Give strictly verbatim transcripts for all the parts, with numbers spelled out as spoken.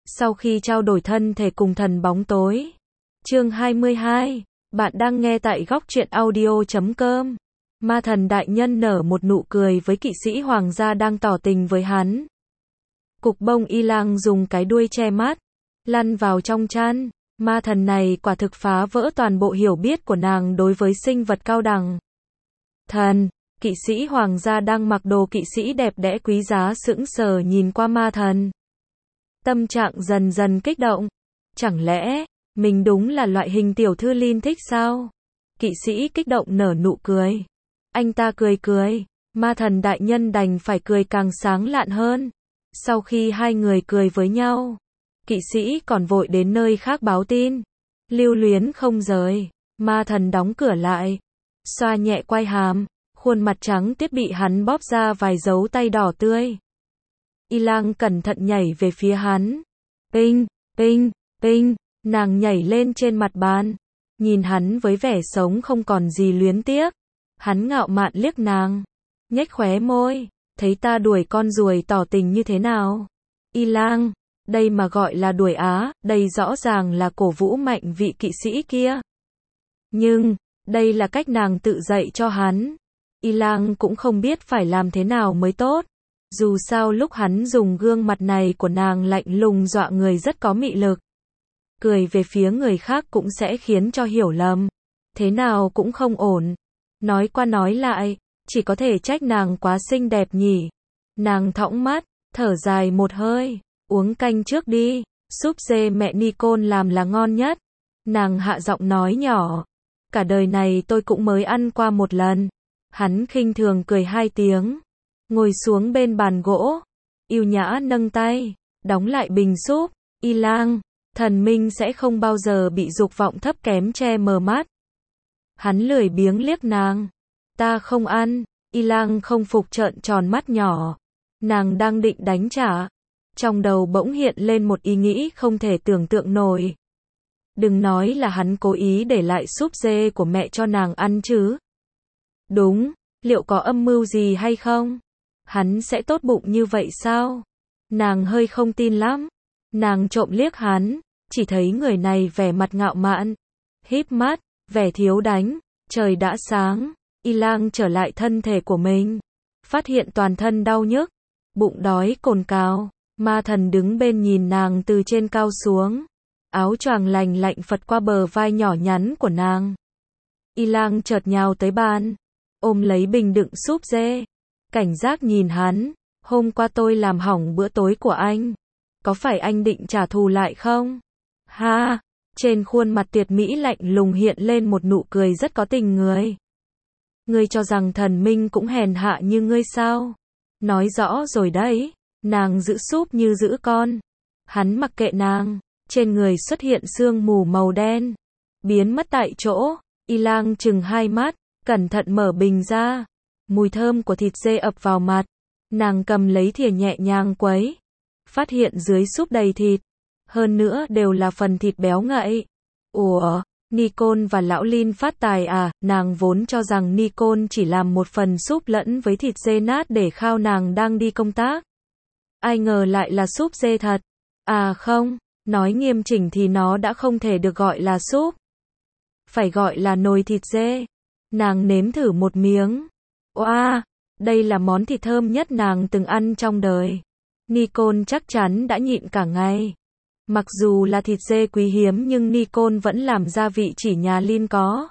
Sau khi trao đổi thân thể cùng thần bóng tối. Chương hai mươi hai, bạn đang nghe tại góc truyện audio chấm com. Ma thần đại nhân nở một nụ cười với kỵ sĩ hoàng gia đang tỏ tình với hắn. Cục bông y lang dùng cái đuôi che mắt, lăn vào trong chăn. Ma thần này quả thực phá vỡ toàn bộ hiểu biết của nàng đối với sinh vật cao đẳng. Thần, kỵ sĩ hoàng gia đang mặc đồ kỵ sĩ đẹp đẽ quý giá sững sờ nhìn qua ma thần. Tâm trạng dần dần kích động. Chẳng lẽ, mình đúng là loại hình tiểu thư Lin thích sao? Kỵ sĩ kích động nở nụ cười. Anh ta cười cười, ma thần đại nhân đành phải cười càng sáng lạn hơn. Sau khi hai người cười với nhau, kỵ sĩ còn vội đến nơi khác báo tin. Lưu luyến không rời, ma thần đóng cửa lại, xoa nhẹ quai hàm, khuôn mặt trắng tiếp bị hắn bóp ra vài dấu tay đỏ tươi. Y lang cẩn thận nhảy về phía hắn. Pinh, pinh, pinh, nàng nhảy lên trên mặt bàn, nhìn hắn với vẻ sống không còn gì luyến tiếc. Hắn ngạo mạn liếc nàng, nhếch khóe môi, thấy ta đuổi con ruồi tỏ tình như thế nào? Y lang, đây mà gọi là đuổi á, đây rõ ràng là cổ vũ mạnh vị kỵ sĩ kia. Nhưng, đây là cách nàng tự dạy cho hắn. Y lang cũng không biết phải làm thế nào mới tốt. Dù sao lúc hắn dùng gương mặt này của nàng lạnh lùng dọa người rất có mị lực. Cười về phía người khác cũng sẽ khiến cho hiểu lầm. Thế nào cũng không ổn. Nói qua nói lại, chỉ có thể trách nàng quá xinh đẹp nhỉ. Nàng thõng mắt, thở dài một hơi, uống canh trước đi, súp dê mẹ Nicole làm là ngon nhất. Nàng hạ giọng nói nhỏ, cả đời này tôi cũng mới ăn qua một lần. Hắn khinh thường cười hai tiếng, ngồi xuống bên bàn gỗ, yêu nhã nâng tay, đóng lại bình súp. Y lang, thần minh sẽ không bao giờ bị dục vọng thấp kém che mờ mắt. Hắn lười biếng liếc nàng. Ta không ăn. Y lang không phục trợn tròn mắt nhỏ. Nàng đang định đánh trả. Trong đầu bỗng hiện lên một ý nghĩ không thể tưởng tượng nổi. Đừng nói là hắn cố ý để lại súp dê của mẹ cho nàng ăn chứ. Đúng, liệu có âm mưu gì hay không? Hắn sẽ tốt bụng như vậy sao? Nàng hơi không tin lắm. Nàng trộm liếc hắn, chỉ thấy người này vẻ mặt ngạo mạn, híp mắt, vẻ thiếu đánh. Trời đã sáng, Y lang trở lại thân thể của mình, phát hiện toàn thân đau nhức, bụng đói cồn cào. Ma thần đứng bên nhìn nàng từ trên cao xuống, áo choàng lành lạnh phật qua bờ vai nhỏ nhắn của nàng. Y lang chợt nhào tới bàn, ôm lấy bình đựng súp dê, cảnh giác nhìn hắn. Hôm qua tôi làm hỏng bữa tối của anh, có phải anh định trả thù lại không? Ha! Trên khuôn mặt tuyệt mỹ lạnh lùng hiện lên một nụ cười rất có tình người. Ngươi cho rằng thần minh cũng hèn hạ như ngươi sao? Nói rõ rồi đấy, nàng giữ súp như giữ con. Hắn mặc kệ nàng, trên người xuất hiện sương mù màu đen, biến mất tại chỗ. Y lang chừng hai mắt, cẩn thận mở bình ra. Mùi thơm của thịt dê ập vào mặt. Nàng cầm lấy thìa nhẹ nhàng quấy, phát hiện dưới súp đầy thịt. Hơn nữa đều là phần thịt béo ngậy. Ủa, Nicole và lão Lin phát tài à? Nàng vốn cho rằng Nicole chỉ làm một phần súp lẫn với thịt dê nát để khao nàng đang đi công tác. Ai ngờ lại là súp dê thật. À không, nói nghiêm chỉnh thì nó đã không thể được gọi là súp. Phải gọi là nồi thịt dê. Nàng nếm thử một miếng. Oa, đây là món thịt thơm nhất nàng từng ăn trong đời. Nicole chắc chắn đã nhịn cả ngày. Mặc dù là thịt dê quý hiếm nhưng Nicole vẫn làm gia vị chỉ nhà Lin có.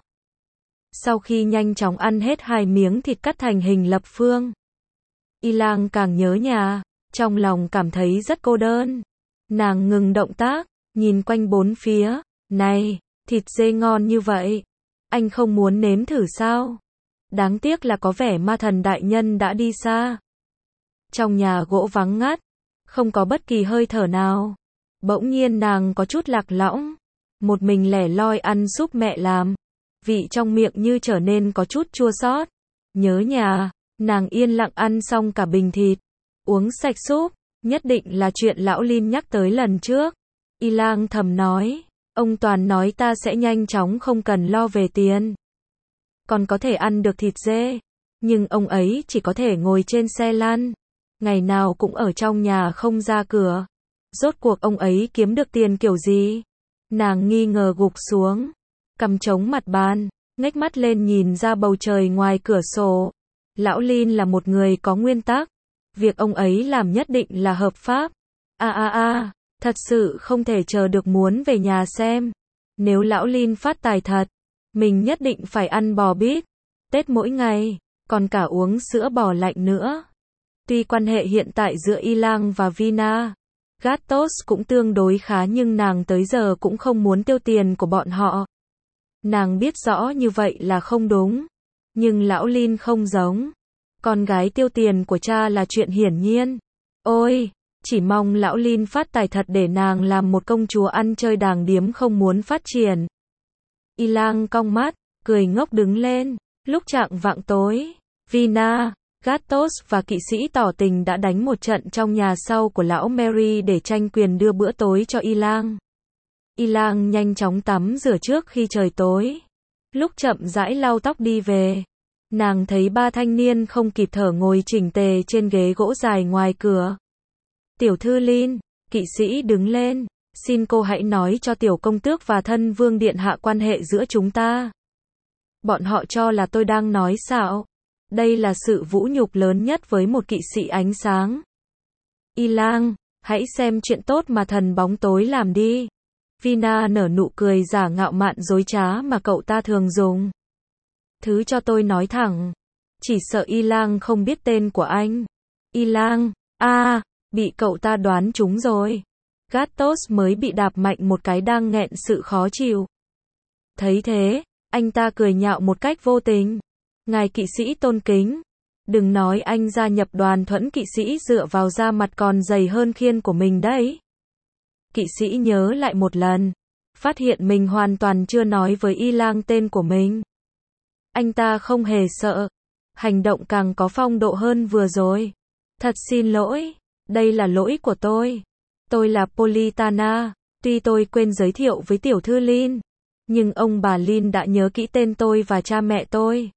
Sau khi nhanh chóng ăn hết hai miếng thịt cắt thành hình lập phương, Y lang càng nhớ nhà, trong lòng cảm thấy rất cô đơn. Nàng ngừng động tác, nhìn quanh bốn phía. Này, thịt dê ngon như vậy, anh không muốn nếm thử sao? Đáng tiếc là có vẻ ma thần đại nhân đã đi xa. Trong nhà gỗ vắng ngắt, không có bất kỳ hơi thở nào. Bỗng nhiên nàng có chút lạc lõng, một mình lẻ loi ăn súp mẹ làm, vị trong miệng như trở nên có chút chua xót. Nhớ nhà, nàng yên lặng ăn xong cả bình thịt, uống sạch súp, nhất định là chuyện lão Lin nhắc tới lần trước. Y lang thầm nói, ông Toàn nói ta sẽ nhanh chóng không cần lo về tiền, còn có thể ăn được thịt dê, nhưng ông ấy chỉ có thể ngồi trên xe lăn, ngày nào cũng ở trong nhà không ra cửa. Rốt cuộc ông ấy kiếm được tiền kiểu gì? Nàng nghi ngờ gục xuống, cằm chống mặt bàn, ngếch mắt lên nhìn ra bầu trời ngoài cửa sổ. Lão Lin là một người có nguyên tắc. Việc ông ấy làm nhất định là hợp pháp. A a a, thật sự không thể chờ được muốn về nhà xem. Nếu lão Lin phát tài thật, mình nhất định phải ăn bò bít tết mỗi ngày, còn cả uống sữa bò lạnh nữa. Tuy quan hệ hiện tại giữa Ilang và Vina Gatos cũng tương đối khá nhưng nàng tới giờ cũng không muốn tiêu tiền của bọn họ. Nàng biết rõ như vậy là không đúng. Nhưng lão Lin không giống. Con gái tiêu tiền của cha là chuyện hiển nhiên. Ôi, chỉ mong lão Lin phát tài thật để nàng làm một công chúa ăn chơi đàng điếm không muốn phát triển. Ilang cong mắt, cười ngốc đứng lên. Lúc chạng vạng tối, Vina Gatos và kỵ sĩ tỏ tình đã đánh một trận trong nhà sau của lão Mary để tranh quyền đưa bữa tối cho Ilang. Ilang nhanh chóng tắm rửa trước khi trời tối. Lúc chậm rãi lau tóc đi về, nàng thấy ba thanh niên không kịp thở ngồi chỉnh tề trên ghế gỗ dài ngoài cửa. Tiểu thư Lin, kỵ sĩ đứng lên, xin cô hãy nói cho tiểu công tước và thân vương điện hạ quan hệ giữa chúng ta. Bọn họ cho là tôi đang nói xạo. Đây là sự vũ nhục lớn nhất với một kỵ sĩ ánh sáng. Ilang, hãy xem chuyện tốt mà thần bóng tối làm đi. Vina nở nụ cười giả ngạo mạn dối trá mà cậu ta thường dùng. Thứ cho tôi nói thẳng. Chỉ sợ Ilang không biết tên của anh. Ilang, a, à, bị cậu ta đoán trúng rồi. Gatos mới bị đạp mạnh một cái đang nghẹn sự khó chịu. Thấy thế, anh ta cười nhạo một cách vô tình. Ngài kỵ sĩ tôn kính, đừng nói anh gia nhập đoàn thuẫn kỵ sĩ dựa vào da mặt còn dày hơn khiên của mình đấy. Kỵ sĩ nhớ lại một lần, phát hiện mình hoàn toàn chưa nói với Ilang tên của mình. Anh ta không hề sợ, hành động càng có phong độ hơn vừa rồi. Thật xin lỗi, đây là lỗi của tôi. Tôi là Politana, tuy tôi quên giới thiệu với tiểu thư Lin, nhưng ông bà Lin đã nhớ kỹ tên tôi và cha mẹ tôi.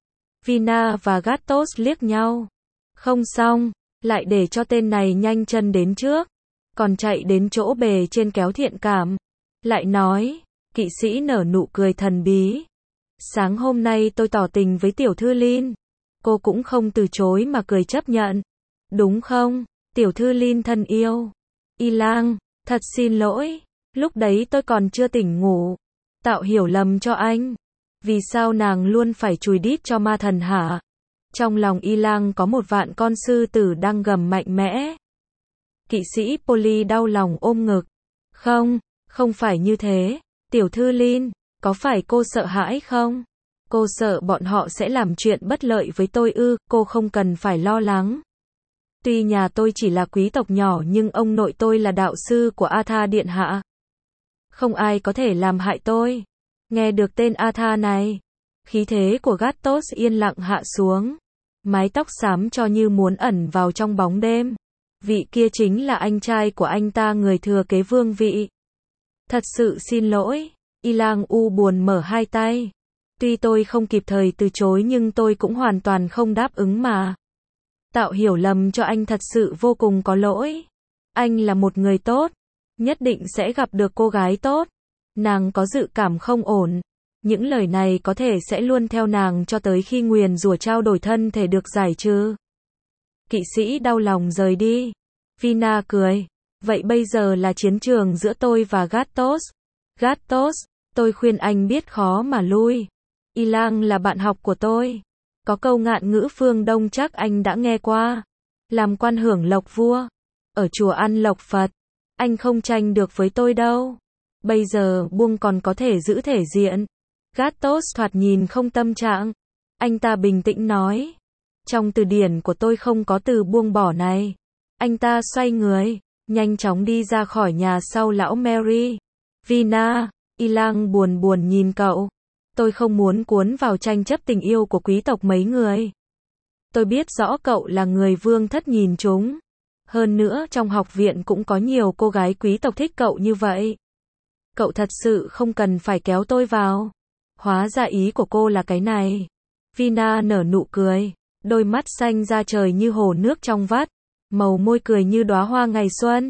Vina và Gatos liếc nhau. Không xong, lại để cho tên này nhanh chân đến trước, còn chạy đến chỗ bề trên kéo thiện cảm. Lại nói, kỵ sĩ nở nụ cười thần bí. Sáng hôm nay tôi tỏ tình với tiểu thư Lin. Cô cũng không từ chối mà cười chấp nhận. Đúng không, tiểu thư Lin thân yêu? Ilang, thật xin lỗi, lúc đấy tôi còn chưa tỉnh ngủ. Tạo hiểu lầm cho anh. Vì sao nàng luôn phải chùi đít cho ma thần hả? Trong lòng Ilang có một vạn con sư tử đang gầm mạnh mẽ. Kỵ sĩ Polly đau lòng ôm ngực. Không, không phải như thế. Tiểu thư Lin, có phải cô sợ hãi không? Cô sợ bọn họ sẽ làm chuyện bất lợi với tôi ư? Cô không cần phải lo lắng. Tuy nhà tôi chỉ là quý tộc nhỏ nhưng ông nội tôi là đạo sư của Atha điện hạ. Không ai có thể làm hại tôi. Nghe được tên Atha này, khí thế của Gatos yên lặng hạ xuống. Mái tóc xám cho như muốn ẩn vào trong bóng đêm. Vị kia chính là anh trai của anh ta, người thừa kế vương vị. Thật sự xin lỗi. Ilang u buồn mở hai tay. Tuy tôi không kịp thời từ chối nhưng tôi cũng hoàn toàn không đáp ứng mà. Tạo hiểu lầm cho anh thật sự vô cùng có lỗi. Anh là một người tốt, nhất định sẽ gặp được cô gái tốt. Nàng có dự cảm không ổn. Những lời này có thể sẽ luôn theo nàng cho tới khi nguyền rủa trao đổi thân thể được giải trừ. Kỵ sĩ đau lòng rời đi. Vina cười. Vậy bây giờ là chiến trường giữa tôi và Gatos. Gatos, tôi khuyên anh biết khó mà lui. Ilang là bạn học của tôi. Có câu ngạn ngữ phương Đông chắc anh đã nghe qua. Làm quan hưởng lộc vua, ở chùa ăn lộc Phật. Anh không tranh được với tôi đâu. Bây giờ buông còn có thể giữ thể diện. Gatos thoạt nhìn không tâm trạng. Anh ta bình tĩnh nói. Trong từ điển của tôi không có từ buông bỏ này. Anh ta xoay người, nhanh chóng đi ra khỏi nhà sau lão Mary. Vina, Ilang buồn buồn nhìn cậu. Tôi không muốn cuốn vào tranh chấp tình yêu của quý tộc mấy người. Tôi biết rõ cậu là người vương thất nhìn chúng. Hơn nữa trong học viện cũng có nhiều cô gái quý tộc thích cậu như vậy. Cậu thật sự không cần phải kéo tôi vào. Hóa ra ý của cô là cái này. Vina nở nụ cười. Đôi mắt xanh da trời như hồ nước trong vắt. Màu môi cười như đóa hoa ngày xuân.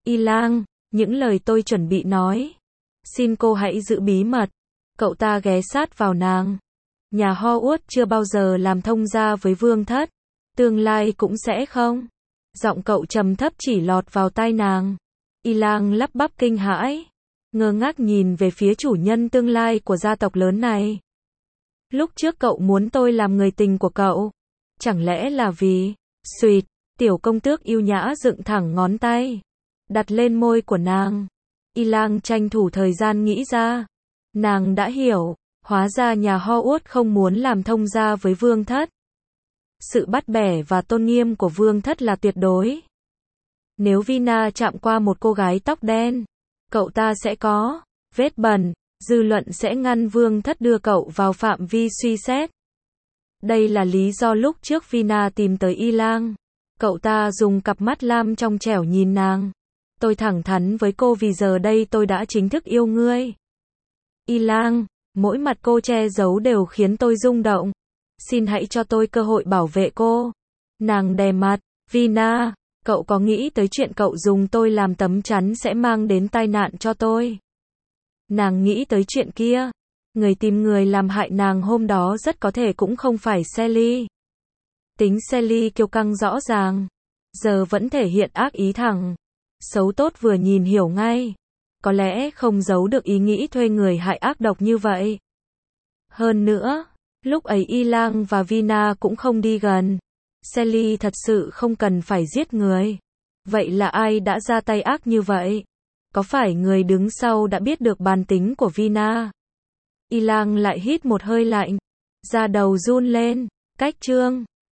Y Lang, những lời tôi chuẩn bị nói. Xin cô hãy giữ bí mật. Cậu ta ghé sát vào nàng. Nhà Hogwarts chưa bao giờ làm thông gia với vương thất. Tương lai cũng sẽ không. Giọng cậu trầm thấp chỉ lọt vào tai nàng. Y Lang lắp bắp kinh hãi. Ngơ ngác nhìn về phía chủ nhân tương lai của gia tộc lớn này. Lúc trước cậu muốn tôi làm người tình của cậu. Chẳng lẽ là vì... Xuyệt, tiểu công tước yêu nhã dựng thẳng ngón tay. Đặt lên môi của nàng. Y Lang tranh thủ thời gian nghĩ ra. Nàng đã hiểu. Hóa ra nhà Hogwarts không muốn làm thông gia với vương thất. Sự bắt bẻ và tôn nghiêm của vương thất là tuyệt đối. Nếu Vina chạm qua một cô gái tóc đen, cậu ta sẽ có vết bẩn, dư luận sẽ ngăn vương thất đưa cậu vào phạm vi suy xét. Đây là lý do lúc trước Vina tìm tới Y Lang. Cậu ta dùng cặp mắt lam trong trẻo nhìn nàng. Tôi thẳng thắn với cô vì giờ đây tôi đã chính thức yêu ngươi. Y Lang, mỗi mặt cô che giấu đều khiến tôi rung động. Xin hãy cho tôi cơ hội bảo vệ cô. Nàng đè mặt. Vina, cậu có nghĩ tới chuyện cậu dùng tôi làm tấm chắn sẽ mang đến tai nạn cho tôi? Nàng nghĩ tới chuyện kia. Người tìm người làm hại nàng hôm đó rất có thể cũng không phải Sally. Tính Sally kiêu căng rõ ràng. Giờ vẫn thể hiện ác ý thẳng. Xấu tốt vừa nhìn hiểu ngay. Có lẽ không giấu được ý nghĩ thuê người hại ác độc như vậy. Hơn nữa, lúc ấy Y Lang và Vina cũng không đi gần. Sally thật sự không cần phải giết người. Vậy là ai đã ra tay ác như vậy? Có phải người đứng sau đã biết được bản tính của Vina? Y Lang lại hít một hơi lạnh. Da đầu run lên. Cách chương